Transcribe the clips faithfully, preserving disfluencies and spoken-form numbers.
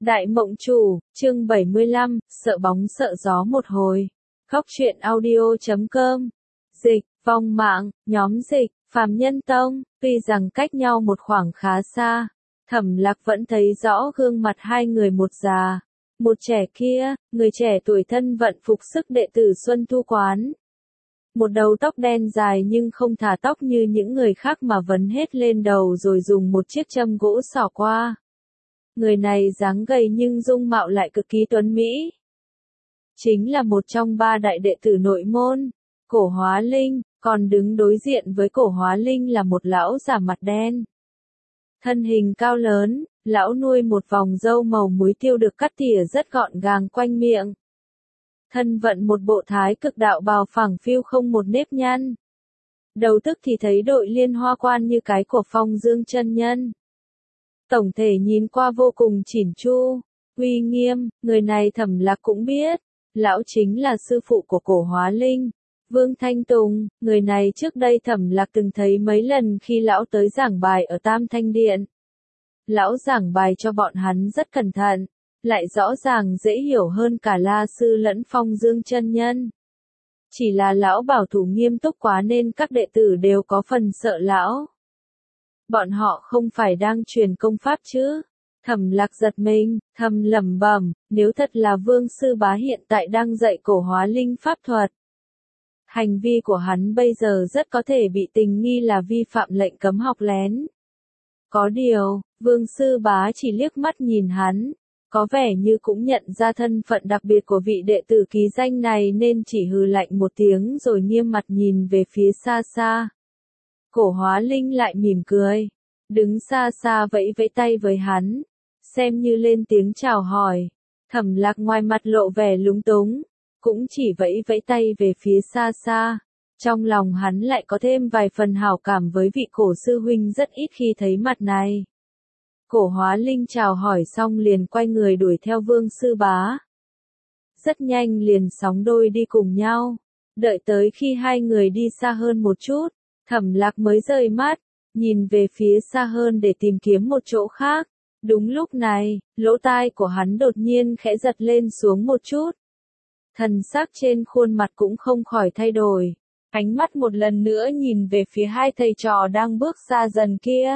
Đại Mộng Chủ, chương bảy mươi lăm, sợ bóng sợ gió một hồi. Góc truyện audio chấm com. Dịch, vong mạng, nhóm dịch, Phàm Nhân Tông, tuy rằng cách nhau một khoảng khá xa, Thẩm Lạc vẫn thấy rõ gương mặt hai người một già, một trẻ kia, người trẻ tuổi thân vận phục sức đệ tử Xuân Thu Quán. Một đầu tóc đen dài nhưng không thả tóc như những người khác mà vấn hết lên đầu rồi dùng một chiếc châm gỗ xỏ qua. Người này dáng gầy nhưng dung mạo lại cực kỳ tuấn mỹ. Chính là một trong ba đại đệ tử nội môn, Cổ Hóa Linh, còn đứng đối diện với Cổ Hóa Linh là một lão già mặt đen. Thân hình cao lớn, lão nuôi một vòng râu màu muối tiêu được cắt tỉa rất gọn gàng quanh miệng. Thân vận một bộ thái cực đạo bào phẳng phiu không một nếp nhăn. Đầu tức thì thấy đội liên hoa quan như cái của Phong Dương chân nhân. Tổng thể nhìn qua vô cùng chỉn chu, uy nghiêm, người này Thẩm Lạc cũng biết, lão chính là sư phụ của Cổ Hóa Linh, Vương Thanh Tùng, người này trước đây Thẩm Lạc từng thấy mấy lần khi lão tới giảng bài ở Tam Thanh Điện. Lão giảng bài cho bọn hắn rất cẩn thận, lại rõ ràng dễ hiểu hơn cả La Sư lẫn Phong Dương chân nhân. Chỉ là lão bảo thủ nghiêm túc quá nên các đệ tử đều có phần sợ lão. Bọn họ không phải đang truyền công pháp chứ? Thẩm Lạc giật mình, thầm lẩm bẩm, nếu thật là Vương Sư Bá hiện tại đang dạy Cổ Hóa Linh pháp thuật. Hành vi của hắn bây giờ rất có thể bị tình nghi là vi phạm lệnh cấm học lén. Có điều, Vương Sư Bá chỉ liếc mắt nhìn hắn, có vẻ như cũng nhận ra thân phận đặc biệt của vị đệ tử ký danh này nên chỉ hừ lạnh một tiếng rồi nghiêm mặt nhìn về phía xa xa. Cổ Hóa Linh lại mỉm cười, đứng xa xa vẫy vẫy tay với hắn, xem như lên tiếng chào hỏi. Thẩm Lạc ngoài mặt lộ vẻ lúng túng, cũng chỉ vẫy vẫy tay về phía xa xa. Trong lòng hắn lại có thêm vài phần hảo cảm với vị cổ sư huynh rất ít khi thấy mặt này. Cổ Hóa Linh chào hỏi xong liền quay người đuổi theo Vương Sư Bá. Rất nhanh liền sóng đôi đi cùng nhau, đợi tới khi hai người đi xa hơn một chút, Thẩm Lạc mới rời mắt, nhìn về phía xa hơn để tìm kiếm một chỗ khác. Đúng lúc này, lỗ tai của hắn đột nhiên khẽ giật lên xuống một chút. Thần sắc trên khuôn mặt cũng không khỏi thay đổi, ánh mắt một lần nữa nhìn về phía hai thầy trò đang bước xa dần kia.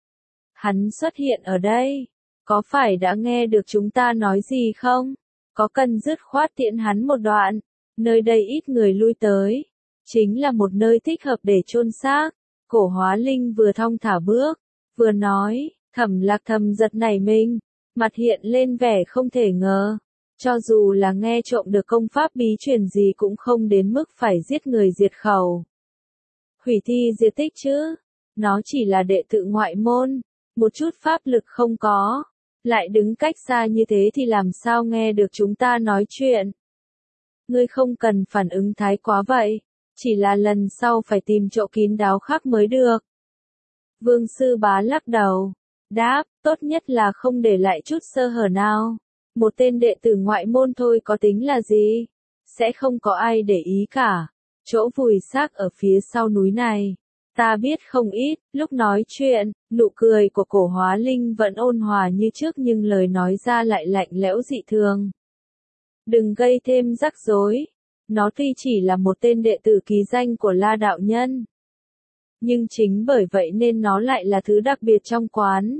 Hắn xuất hiện ở đây, có phải đã nghe được chúng ta nói gì không? Có cần dứt khoát tiễn hắn một đoạn, nơi đây ít người lui tới, chính là một nơi thích hợp để chôn xác. Cổ Hóa Linh vừa thong thả bước, vừa nói. Thẩm Lạc thầm giật nảy mình, mặt hiện lên vẻ không thể ngờ, cho dù là nghe trộm được công pháp bí truyền gì cũng không đến mức phải giết người diệt khẩu. Hủy thi diệt tích chứ, nó chỉ là đệ tử ngoại môn, một chút pháp lực không có, lại đứng cách xa như thế thì làm sao nghe được chúng ta nói chuyện. Ngươi không cần phản ứng thái quá vậy, chỉ là lần sau phải tìm chỗ kín đáo khác mới được. Vương Sư Bá lắc đầu, đáp, tốt nhất là không để lại chút sơ hở nào. Một tên đệ tử ngoại môn thôi có tính là gì? Sẽ không có ai để ý cả. Chỗ vùi xác ở phía sau núi này, ta biết không ít. Lúc nói chuyện, nụ cười của Cổ Hóa Linh vẫn ôn hòa như trước nhưng lời nói ra lại lạnh lẽo dị thường. Đừng gây thêm rắc rối. Nó tuy chỉ là một tên đệ tử ký danh của La đạo nhân, nhưng chính bởi vậy nên nó lại là thứ đặc biệt trong quán.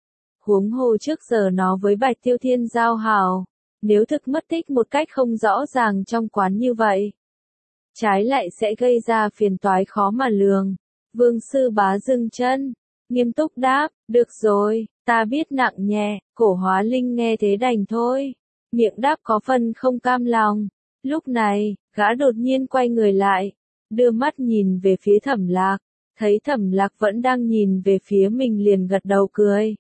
Huống hồ trước giờ nó với Bạch Tiêu Thiên giao hảo, nếu thực mất tích một cách không rõ ràng trong quán như vậy, trái lại sẽ gây ra phiền toái khó mà lường. Vương Sư Bá dừng chân, nghiêm túc đáp, được rồi, ta biết nặng nhẹ. Cổ Hóa Linh nghe thế đành thôi, miệng đáp có phần không cam lòng. Lúc này, gã đột nhiên quay người lại, đưa mắt nhìn về phía Thẩm Lạc, thấy Thẩm Lạc vẫn đang nhìn về phía mình liền gật đầu cười.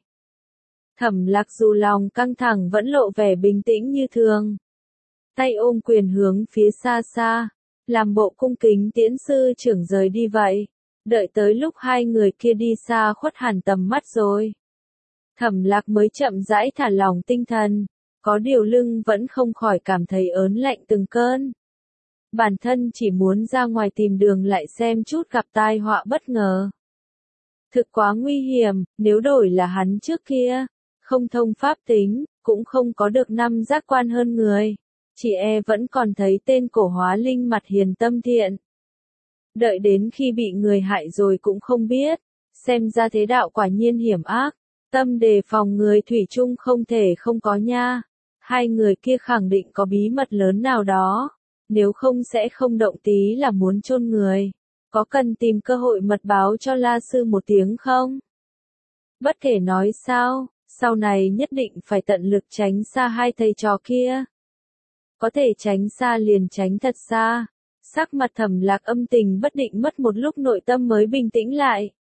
Thẩm Lạc dù lòng căng thẳng vẫn lộ vẻ bình tĩnh như thường. Tay ôm quyền hướng phía xa xa, làm bộ cung kính tiễn sư trưởng rời đi vậy. Đợi tới lúc hai người kia đi xa khuất hẳn tầm mắt rồi, Thẩm Lạc mới chậm rãi thả lỏng tinh thần, có điều lưng vẫn không khỏi cảm thấy ớn lạnh từng cơn. Bản thân chỉ muốn ra ngoài tìm đường lại xem chút gặp tai họa bất ngờ. Thực quá nguy hiểm, nếu đổi là hắn trước kia, không thông pháp tính, cũng không có được năm giác quan hơn người. Chị e vẫn còn thấy tên cổ hóa linh mặt hiền tâm thiện. Đợi đến khi bị người hại rồi cũng không biết. Xem ra thế đạo quả nhiên hiểm ác. Tâm đề phòng người thủy chung không thể không có nha. Hai người kia khẳng định có bí mật lớn nào đó. Nếu không sẽ không động tí là muốn chôn người. Có cần tìm cơ hội mật báo cho La Sư một tiếng không? Bất kể nói sao, sau này nhất định phải tận lực tránh xa hai thầy trò kia. Có thể tránh xa liền tránh thật xa. Sắc mặt Thẩm Lạc âm tình bất định mất một lúc nội tâm mới bình tĩnh lại.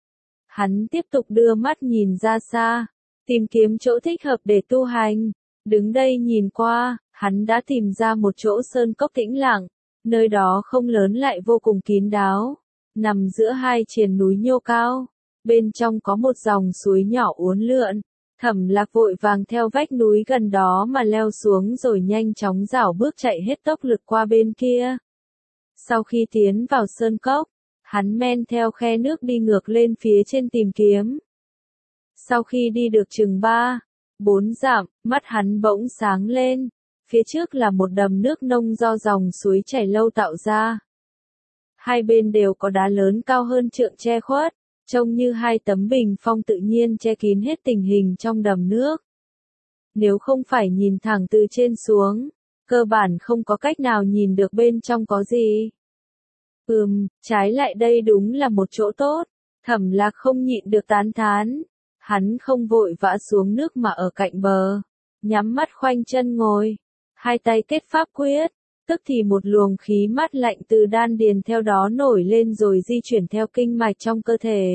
Hắn tiếp tục đưa mắt nhìn ra xa, tìm kiếm chỗ thích hợp để tu hành. Đứng đây nhìn qua, hắn đã tìm ra một chỗ sơn cốc tĩnh lặng, nơi đó không lớn lại vô cùng kín đáo, nằm giữa hai triền núi nhô cao, bên trong có một dòng suối nhỏ uốn lượn. Thẩm Lạc vội vàng theo vách núi gần đó mà leo xuống rồi nhanh chóng rảo bước chạy hết tốc lực qua bên kia. Sau khi tiến vào sơn cốc, hắn men theo khe nước đi ngược lên phía trên tìm kiếm. Sau khi đi được chừng ba, bốn dặm, mắt hắn bỗng sáng lên. Phía trước là một đầm nước nông do dòng suối chảy lâu tạo ra. Hai bên đều có đá lớn cao hơn trượng che khuất, trông như hai tấm bình phong tự nhiên che kín hết tình hình trong đầm nước. Nếu không phải nhìn thẳng từ trên xuống, cơ bản không có cách nào nhìn được bên trong có gì. Ừm, trái lại đây đúng là một chỗ tốt. Thẩm Lạc không nhịn được tán thán. Hắn không vội vã xuống nước mà ở cạnh bờ, nhắm mắt khoanh chân ngồi, hai tay kết pháp quyết, tức thì một luồng khí mát lạnh từ đan điền theo đó nổi lên rồi di chuyển theo kinh mạch trong cơ thể.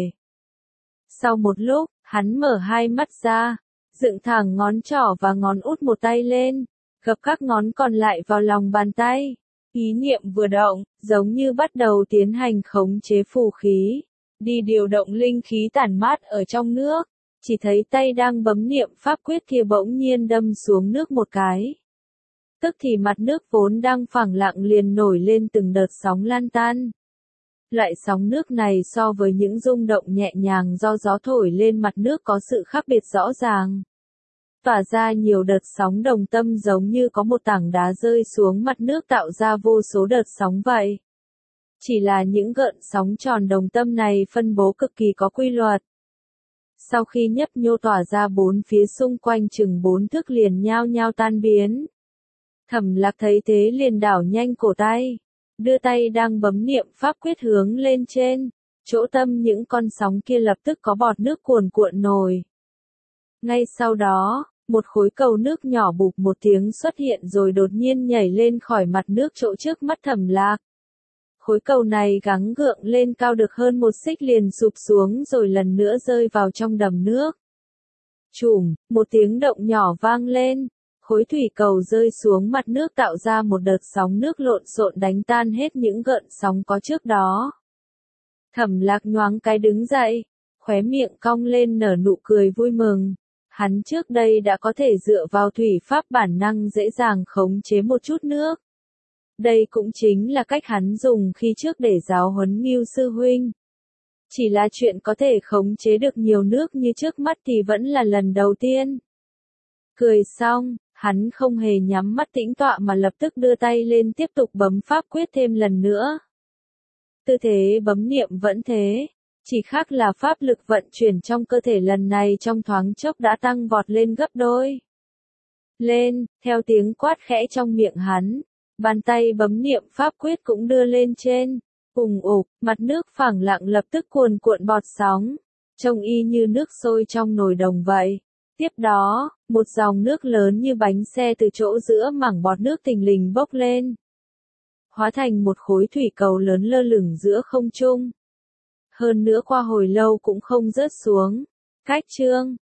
Sau một lúc, hắn mở hai mắt ra, dựng thẳng ngón trỏ và ngón út một tay lên, gập các ngón còn lại vào lòng bàn tay. Ý niệm vừa động, giống như bắt đầu tiến hành khống chế phù khí, đi điều động linh khí tản mát ở trong nước. Chỉ thấy tay đang bấm niệm pháp quyết kia bỗng nhiên đâm xuống nước một cái. Tức thì mặt nước vốn đang phẳng lặng liền nổi lên từng đợt sóng lan tan. Loại sóng nước này so với những rung động nhẹ nhàng do gió thổi lên mặt nước có sự khác biệt rõ ràng. Tỏa ra nhiều đợt sóng đồng tâm giống như có một tảng đá rơi xuống mặt nước tạo ra vô số đợt sóng vậy. Chỉ là những gợn sóng tròn đồng tâm này phân bố cực kỳ có quy luật. Sau khi nhấp nhô tỏa ra bốn phía xung quanh chừng bốn thước liền nhao nhao tan biến. Thẩm Lạc thấy thế liền đảo nhanh cổ tay, đưa tay đang bấm niệm pháp quyết hướng lên trên, chỗ tâm những con sóng kia lập tức có bọt nước cuồn cuộn nổi. Ngay sau đó, một khối cầu nước nhỏ bụp một tiếng xuất hiện rồi đột nhiên nhảy lên khỏi mặt nước chỗ trước mắt Thẩm Lạc. Khối cầu này gắng gượng lên cao được hơn một xích liền sụp xuống rồi lần nữa rơi vào trong đầm nước. Chùm, một tiếng động nhỏ vang lên, khối thủy cầu rơi xuống mặt nước tạo ra một đợt sóng nước lộn xộn đánh tan hết những gợn sóng có trước đó. Thẩm Lạc nhoáng cái đứng dậy, khóe miệng cong lên nở nụ cười vui mừng. Hắn trước đây đã có thể dựa vào thủy pháp bản năng dễ dàng khống chế một chút nước. Đây cũng chính là cách hắn dùng khi trước để giáo huấn Ngưu sư huynh. Chỉ là chuyện có thể khống chế được nhiều nước như trước mắt thì vẫn là lần đầu tiên. Cười xong, hắn không hề nhắm mắt tĩnh tọa mà lập tức đưa tay lên tiếp tục bấm pháp quyết thêm lần nữa. Tư thế bấm niệm vẫn thế, chỉ khác là pháp lực vận chuyển trong cơ thể lần này trong thoáng chốc đã tăng vọt lên gấp đôi. Lên, theo tiếng quát khẽ trong miệng hắn. Bàn tay bấm niệm pháp quyết cũng đưa lên trên, ùng ục, mặt nước phẳng lặng lập tức cuồn cuộn bọt sóng, trông y như nước sôi trong nồi đồng vậy. Tiếp đó, một dòng nước lớn như bánh xe từ chỗ giữa mảng bọt nước thình lình bốc lên, hóa thành một khối thủy cầu lớn lơ lửng giữa không trung. Hơn nữa qua hồi lâu cũng không rớt xuống. Cách chương